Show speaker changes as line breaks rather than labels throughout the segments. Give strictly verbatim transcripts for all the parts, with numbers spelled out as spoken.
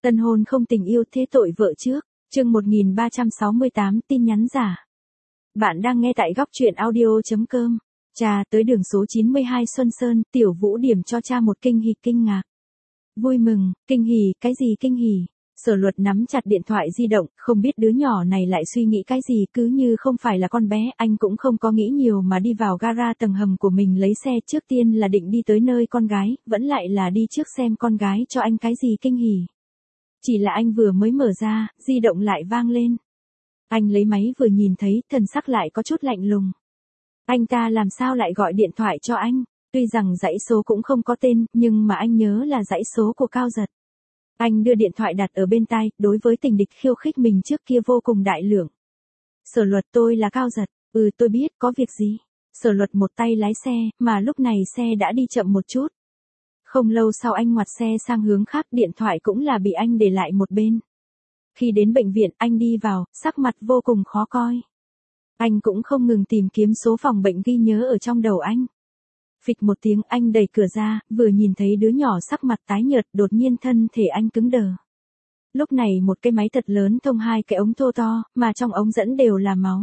Tân hôn không tình yêu thế tội vợ trước, chương một nghìn ba trăm sáu mươi tám tin nhắn giả. Bạn đang nghe tại góc truyện audio.com. Cha tới đường số chín mươi hai Xuân Sơn, Tiểu Vũ điểm cho cha một kinh hỉ kinh ngạc. Vui mừng, kinh hỉ, cái gì kinh hỉ? Sở Luật nắm chặt điện thoại di động, không biết đứa nhỏ này lại suy nghĩ cái gì, cứ như không phải là con bé, anh cũng không có nghĩ nhiều mà đi vào gara tầng hầm của mình lấy xe, trước tiên là định đi tới nơi con gái, vẫn lại là đi trước xem con gái cho anh cái gì kinh hỉ. Chỉ là anh vừa mới mở ra, di động lại vang lên. Anh lấy máy vừa nhìn thấy, thần sắc lại có chút lạnh lùng. Anh ta làm sao lại gọi điện thoại cho anh? Tuy rằng dãy số cũng không có tên, nhưng mà anh nhớ là dãy số của Cao Giật. Anh đưa điện thoại đặt ở bên tai, đối với tình địch khiêu khích mình trước kia vô cùng đại lượng. Sở Luật, tôi là Cao Giật. Ừ, tôi biết, có việc gì? Sở Luật một tay lái xe, mà lúc này xe đã đi chậm một chút. Không lâu sau anh ngoặt xe sang hướng khác, điện thoại cũng là bị anh để lại một bên. Khi đến bệnh viện, anh đi vào, sắc mặt vô cùng khó coi. Anh cũng không ngừng tìm kiếm số phòng bệnh ghi nhớ ở trong đầu anh. Phịch một tiếng, anh đẩy cửa ra, vừa nhìn thấy đứa nhỏ sắc mặt tái nhợt, đột nhiên thân thể anh cứng đờ. Lúc này một cái máy thật lớn thông hai cái ống thô to, mà trong ống dẫn đều là máu.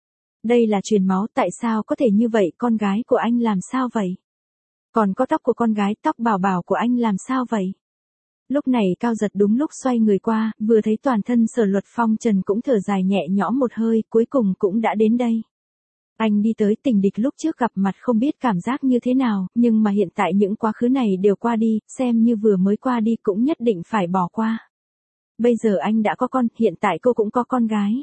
Đây là truyền máu, tại sao có thể như vậy, con gái của anh làm sao vậy? Còn có tóc của con gái, tóc bảo bảo của anh làm sao vậy? Lúc này Cao Giật đúng lúc xoay người qua, vừa thấy toàn thân Sở Luật phong trần cũng thở dài nhẹ nhõm một hơi, cuối cùng cũng đã đến đây. Anh đi tới, tình địch lúc trước gặp mặt không biết cảm giác như thế nào, nhưng mà hiện tại những quá khứ này đều qua đi, xem như vừa mới qua đi cũng nhất định phải bỏ qua. Bây giờ anh đã có con, hiện tại cô cũng có con gái.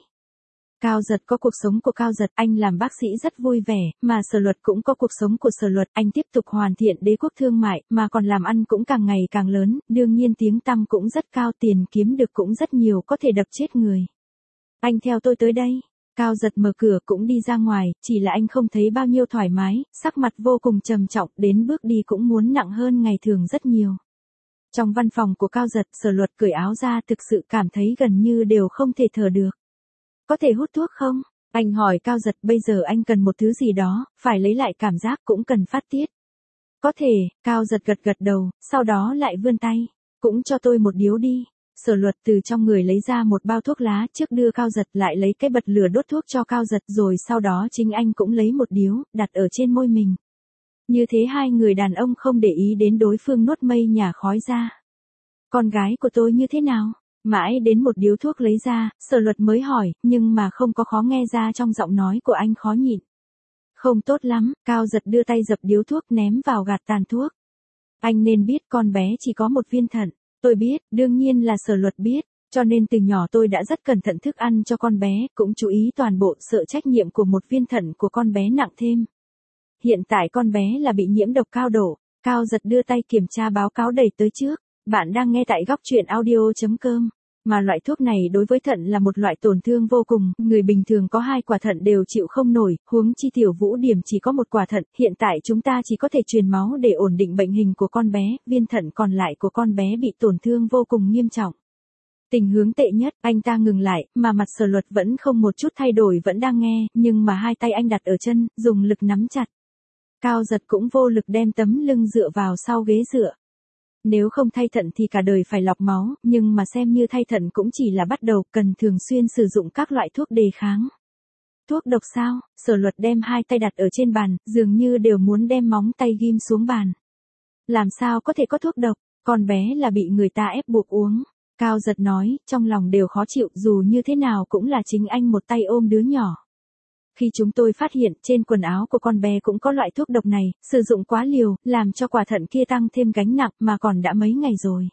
Cao Giật có cuộc sống của Cao Giật, anh làm bác sĩ rất vui vẻ, mà Sở Luật cũng có cuộc sống của Sở Luật, anh tiếp tục hoàn thiện đế quốc thương mại, mà còn làm ăn cũng càng ngày càng lớn, đương nhiên tiếng tăm cũng rất cao, tiền kiếm được cũng rất nhiều, có thể đập chết người. Anh theo tôi tới đây. Cao Giật mở cửa cũng đi ra ngoài, chỉ là anh không thấy bao nhiêu thoải mái, sắc mặt vô cùng trầm trọng, đến bước đi cũng muốn nặng hơn ngày thường rất nhiều. Trong văn phòng của Cao Giật, Sở Luật cởi áo ra, thực sự cảm thấy gần như đều không thể thở được. Có thể hút thuốc không? Anh hỏi Cao Giật, bây giờ anh cần một thứ gì đó, phải lấy lại cảm giác cũng cần phát tiết. Có thể, Cao Giật gật gật đầu, sau đó lại vươn tay. Cũng cho tôi một điếu đi. Sở Luật từ trong người lấy ra một bao thuốc lá, trước đưa Cao Giật, lại lấy cái bật lửa đốt thuốc cho Cao Giật, rồi sau đó chính anh cũng lấy một điếu, đặt ở trên môi mình. Như thế hai người đàn ông không để ý đến đối phương nuốt mây nhả khói ra. Con gái của tôi như thế nào? Mãi đến một điếu thuốc lấy ra, Sở Luật mới hỏi, nhưng mà không có khó nghe ra trong giọng nói của anh khó nhịn. Không tốt lắm, Cao Giật đưa tay dập điếu thuốc ném vào gạt tàn thuốc. Anh nên biết con bé chỉ có một viên thận. Tôi biết, đương nhiên là Sở Luật biết, cho nên từ nhỏ tôi đã rất cẩn thận thức ăn cho con bé, cũng chú ý toàn bộ, sợ trách nhiệm của một viên thận của con bé nặng thêm. Hiện tại con bé là bị nhiễm độc cao độ. Cao Giật đưa tay kiểm tra báo cáo đẩy tới trước. Bạn đang nghe tại góc truyện audio.com. Mà loại thuốc này đối với thận là một loại tổn thương vô cùng, người bình thường có hai quả thận đều chịu không nổi, huống chi Tiểu Vũ điểm chỉ có một quả thận, hiện tại chúng ta chỉ có thể truyền máu để ổn định bệnh hình của con bé, viên thận còn lại của con bé bị tổn thương vô cùng nghiêm trọng. Tình huống tệ nhất, anh ta ngừng lại, mà mặt Sở Luật vẫn không một chút thay đổi, vẫn đang nghe, nhưng mà hai tay anh đặt ở chân, dùng lực nắm chặt. Cao Giật cũng vô lực đem tấm lưng dựa vào sau ghế dựa. Nếu không thay thận thì cả đời phải lọc máu, nhưng mà xem như thay thận cũng chỉ là bắt đầu, cần thường xuyên sử dụng các loại thuốc đề kháng. Thuốc độc sao? Sở Luật đem hai tay đặt ở trên bàn, dường như đều muốn đem móng tay ghim xuống bàn. Làm sao có thể có thuốc độc, con bé là bị người ta ép buộc uống. Cao Giật nói, trong lòng đều khó chịu, dù như thế nào cũng là chính anh một tay ôm đứa nhỏ. Khi chúng tôi phát hiện trên quần áo của con bé cũng có loại thuốc độc này, sử dụng quá liều, làm cho quả thận kia tăng thêm gánh nặng mà còn đã mấy ngày rồi.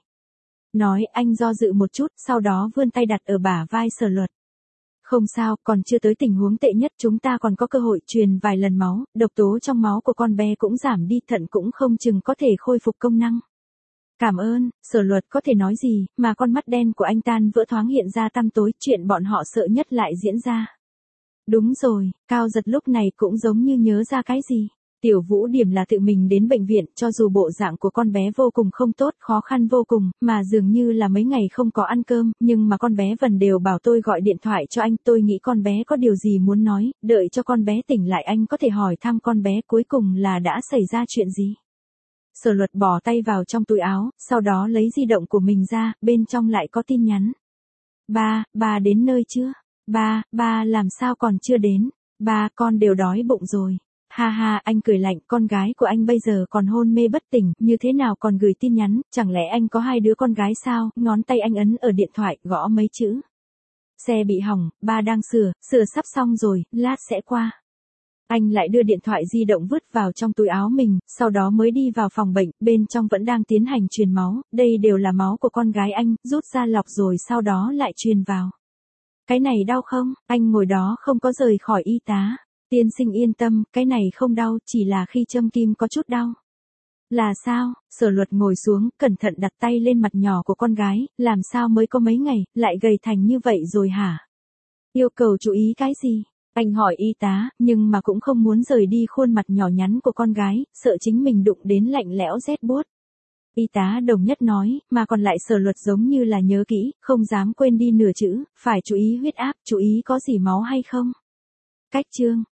Nói anh do dự một chút, sau đó vươn tay đặt ở bả vai Sở Luật. Không sao, còn chưa tới tình huống tệ nhất, chúng ta còn có cơ hội truyền vài lần máu, độc tố trong máu của con bé cũng giảm đi, thận cũng không chừng có thể khôi phục công năng. Cảm ơn. Sở Luật có thể nói gì, mà con mắt đen của anh tan vỡ thoáng hiện ra tăm tối, chuyện bọn họ sợ nhất lại diễn ra. Đúng rồi, Cao Giật lúc này cũng giống như nhớ ra cái gì. Tiểu Vũ điểm là tự mình đến bệnh viện, cho dù bộ dạng của con bé vô cùng không tốt, khó khăn vô cùng, mà dường như là mấy ngày không có ăn cơm, nhưng mà con bé vẫn đều bảo tôi gọi điện thoại cho anh, tôi nghĩ con bé có điều gì muốn nói, đợi cho con bé tỉnh lại anh có thể hỏi thăm con bé, cuối cùng là đã xảy ra chuyện gì. Sở Luật bỏ tay vào trong túi áo, sau đó lấy di động của mình ra, bên trong lại có tin nhắn. Ba, ba đến nơi chưa? Ba, ba làm sao còn chưa đến? Ba, con đều đói bụng rồi. Ha ha, anh cười lạnh, con gái của anh bây giờ còn hôn mê bất tỉnh, như thế nào còn gửi tin nhắn, chẳng lẽ anh có hai đứa con gái sao? Ngón tay anh ấn ở điện thoại, gõ mấy chữ. Xe bị hỏng, ba đang sửa, sửa sắp xong rồi, lát sẽ qua. Anh lại đưa điện thoại di động vứt vào trong túi áo mình, sau đó mới đi vào phòng bệnh, bên trong vẫn đang tiến hành truyền máu, đây đều là máu của con gái anh, rút ra lọc rồi sau đó lại truyền vào. Cái này đau không? Anh ngồi đó không có rời khỏi y tá. Tiên sinh yên tâm, cái này không đau, chỉ là khi châm kim có chút đau. Là sao? Sở Luật ngồi xuống, cẩn thận đặt tay lên mặt nhỏ của con gái, làm sao mới có mấy ngày, lại gầy thành như vậy rồi hả? Yêu cầu chú ý cái gì? Anh hỏi y tá, nhưng mà cũng không muốn rời đi khuôn mặt nhỏ nhắn của con gái, sợ chính mình đụng đến lạnh lẽo rét buốt. Y tá đồng nhất nói, mà còn lại Sở Luật giống như là nhớ kỹ, không dám quên đi nửa chữ, phải chú ý huyết áp, chú ý có dỉ máu hay không. Cách chương